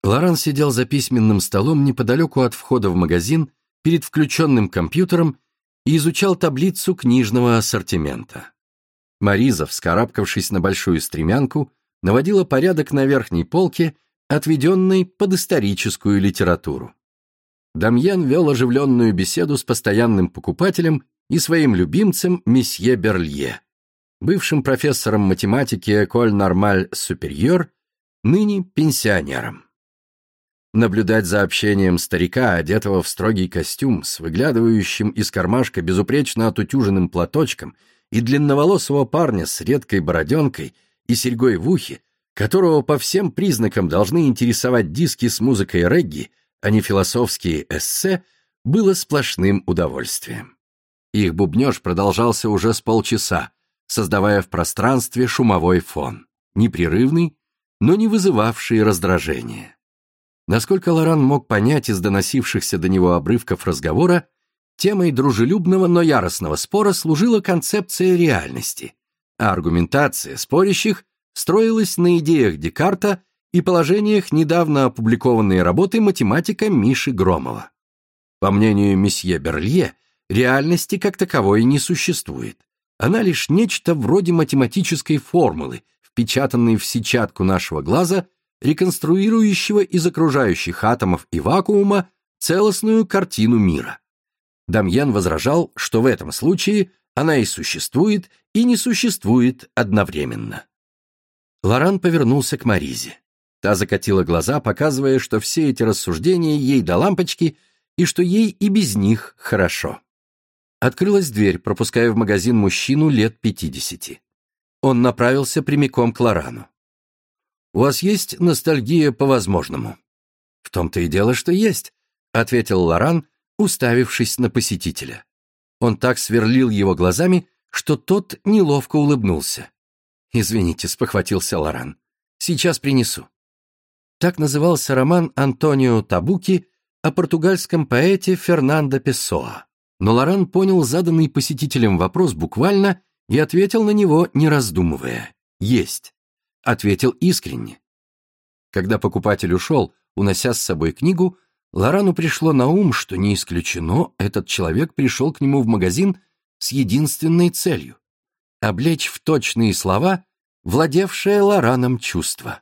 Лоран сидел за письменным столом неподалеку от входа в магазин перед включенным компьютером и изучал таблицу книжного ассортимента. Мариза, вскарабкавшись на большую стремянку, наводила порядок на верхней полке, отведенной под историческую литературу. Дамьен вел оживленную беседу с постоянным покупателем и своим любимцем месье Берлье, бывшим профессором математики École Normale Supérieure, ныне пенсионером. Наблюдать за общением старика, одетого в строгий костюм, с выглядывающим из кармашка безупречно отутюженным платочком, и длинноволосого парня с редкой бороденкой и серьгой в ухе, которого по всем признакам должны интересовать диски с музыкой регги, а не философские эссе, было сплошным удовольствием. Их бубнёж продолжался уже с полчаса, создавая в пространстве шумовой фон, непрерывный, но не вызывавший раздражения. Насколько Лоран мог понять из доносившихся до него обрывков разговора, темой дружелюбного, но яростного спора служила концепция реальности, а аргументация спорящих строилась на идеях Декарта и положениях недавно опубликованной работы математика Миши Громова. По мнению месье Берлье, реальности как таковой не существует. Она лишь нечто вроде математической формулы, впечатанной в сетчатку нашего глаза, реконструирующего из окружающих атомов и вакуума целостную картину мира. Дамьен возражал, что в этом случае она и существует, и не существует одновременно. Лоран повернулся к Маризе. Та закатила глаза, показывая, что все эти рассуждения ей до лампочки, и что ей и без них хорошо. Открылась дверь, пропуская в магазин мужчину лет 50. Он направился прямиком к Лорану. «У вас есть ностальгия по возможному?» «В том-то и дело, что есть», — ответил Лоран, уставившись на посетителя. Он так сверлил его глазами, что тот неловко улыбнулся. «Извините», — спохватился Лоран. «Сейчас принесу». Так назывался роман Антонио Табуки о португальском поэте Фернандо Песоа. Но Лоран понял заданный посетителем вопрос буквально и ответил на него, не раздумывая. «Есть». Ответил искренне. Когда покупатель ушел, унося с собой книгу, Лорану пришло на ум, что не исключено, этот человек пришел к нему в магазин с единственной целью — облечь в точные слова владевшее Лораном чувство.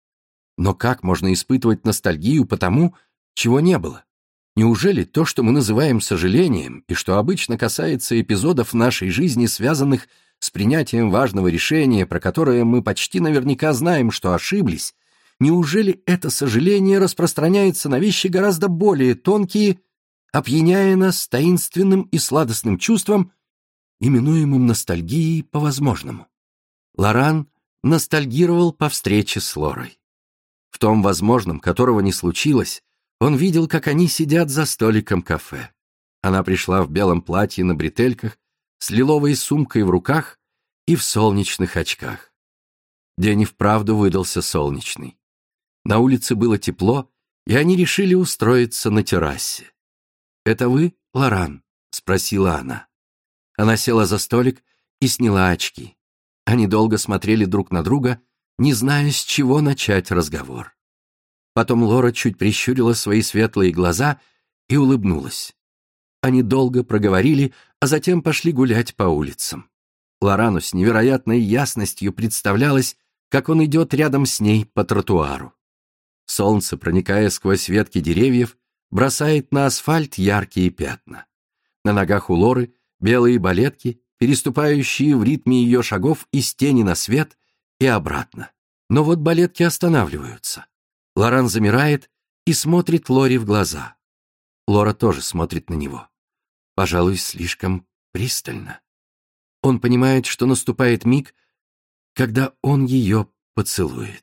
Но как можно испытывать ностальгию по тому, чего не было? Неужели то, что мы называем сожалением, и что обычно касается эпизодов нашей жизни, связанных с принятием важного решения, про которое мы почти наверняка знаем, что ошиблись, неужели это сожаление распространяется на вещи гораздо более тонкие, опьяняя нас таинственным и сладостным чувством, именуемым ностальгией по возможному? Лоран ностальгировал по встрече с Лорой. В том возможном, которого не случилось, он видел, как они сидят за столиком кафе. Она пришла в белом платье на бретельках, с лиловой сумкой в руках и в солнечных очках. День и вправду выдался солнечный. На улице было тепло, и они решили устроиться на террасе. «Это вы, Лоран?» — спросила она. Она села за столик и сняла очки. Они долго смотрели друг на друга, не зная, с чего начать разговор. Потом Лора чуть прищурила свои светлые глаза и улыбнулась. Они долго проговорили, а затем пошли гулять по улицам. Лорану с невероятной ясностью представлялось, как он идет рядом с ней по тротуару. Солнце, проникая сквозь ветки деревьев, бросает на асфальт яркие пятна. На ногах у Лоры белые балетки, переступающие в ритме ее шагов из тени на свет и обратно. Но вот балетки останавливаются. Лоран замирает и смотрит Лоре в глаза. Лора тоже смотрит на него. Пожалуй, слишком пристально. Он понимает, что наступает миг, когда он ее поцелует.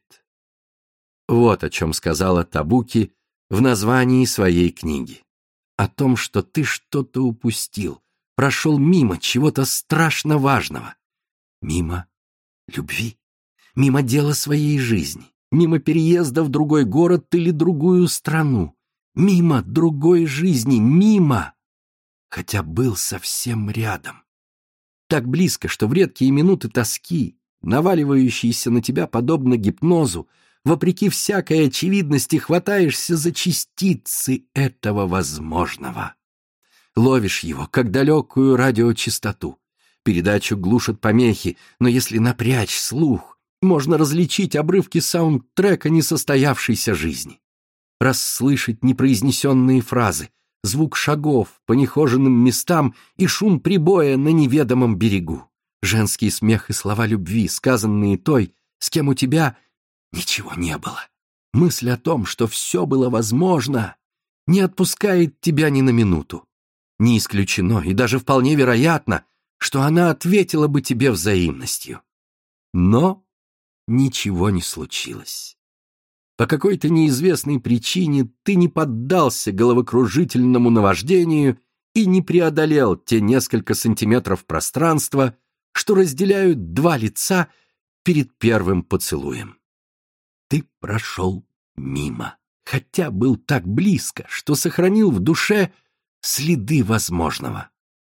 Вот о чем сказала Табуки в названии своей книги. О том, что ты что-то упустил, прошел мимо чего-то страшно важного. Мимо любви, мимо дела своей жизни, мимо переезда в другой город или другую страну, мимо другой жизни, мимо, хотя был совсем рядом. Так близко, что в редкие минуты тоски, наваливающиеся на тебя подобно гипнозу, вопреки всякой очевидности, хватаешься за частицы этого возможного. Ловишь его, как далекую радиочастоту. Передачу глушат помехи, но если напрячь слух, можно различить обрывки саундтрека несостоявшейся жизни. Расслышать непроизнесенные фразы, звук шагов по нехоженным местам и шум прибоя на неведомом берегу. Женский смех и слова любви, сказанные той, с кем у тебя ничего не было. Мысль о том, что все было возможно, не отпускает тебя ни на минуту. Не исключено и даже вполне вероятно, что она ответила бы тебе взаимностью. Но ничего не случилось. По какой-то неизвестной причине ты не поддался головокружительному наваждению и не преодолел те несколько сантиметров пространства, что разделяют два лица перед первым поцелуем. Ты прошел мимо, хотя был так близко, что сохранил в душе следы возможного.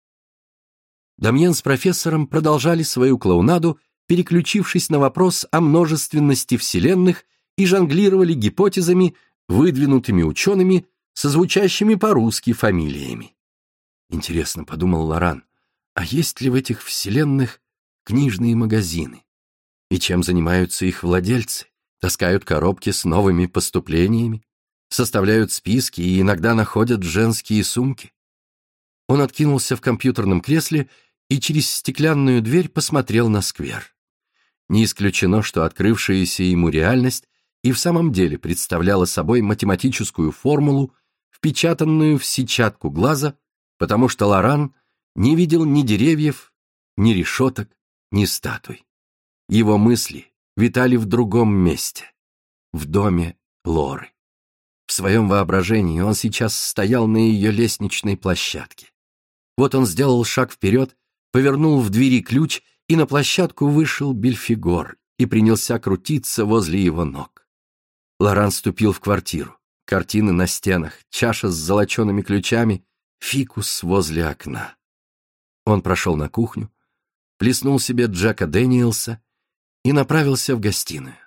Дамьен с профессором продолжали свою клоунаду, переключившись на вопрос о множественности вселенных, и жонглировали гипотезами, выдвинутыми учеными, со звучащими по-русски фамилиями. Интересно, подумал Лоран, а есть ли в этих вселенных книжные магазины? И чем занимаются их владельцы? Таскают коробки с новыми поступлениями, составляют списки и иногда находят женские сумки? Он откинулся в компьютерном кресле и через стеклянную дверь посмотрел на сквер. Не исключено, что открывшаяся ему реальность и в самом деле представляла собой математическую формулу, впечатанную в сетчатку глаза, потому что Лоран не видел ни деревьев, ни решеток, ни статуй. Его мысли витали в другом месте, в доме Лоры. В своем воображении он сейчас стоял на ее лестничной площадке. Вот он сделал шаг вперед, повернул в двери ключ, и на площадку вышел Бельфигор и принялся крутиться возле его ног. Лоран ступил в квартиру. Картины на стенах, чаша с золочеными ключами, фикус возле окна. Он прошел на кухню, плеснул себе Джека Дэниелса и направился в гостиную.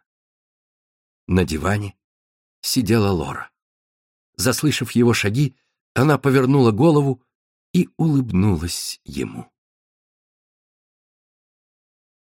На диване сидела Лора. Заслышав его шаги, она повернула голову и улыбнулась ему.